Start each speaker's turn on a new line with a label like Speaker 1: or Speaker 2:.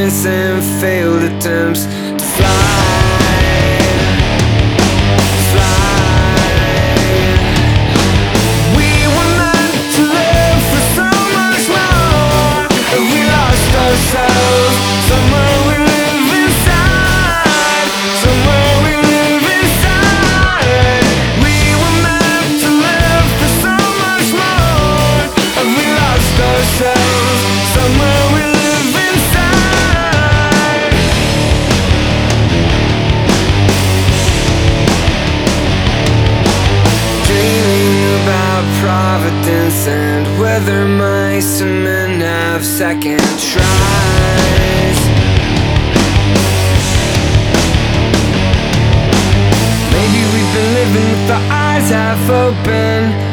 Speaker 1: chance and failed attempts to fly. We were meant to live for so much more, but we lost ourselves. Somewhere we live inside, somewhere we live inside. We were meant to live for so much more, but we lost ourselves. Somewhere we live inside. Dreaming about Providence and whether mice and men have second tries. Maybe we've been living with our eyes half open,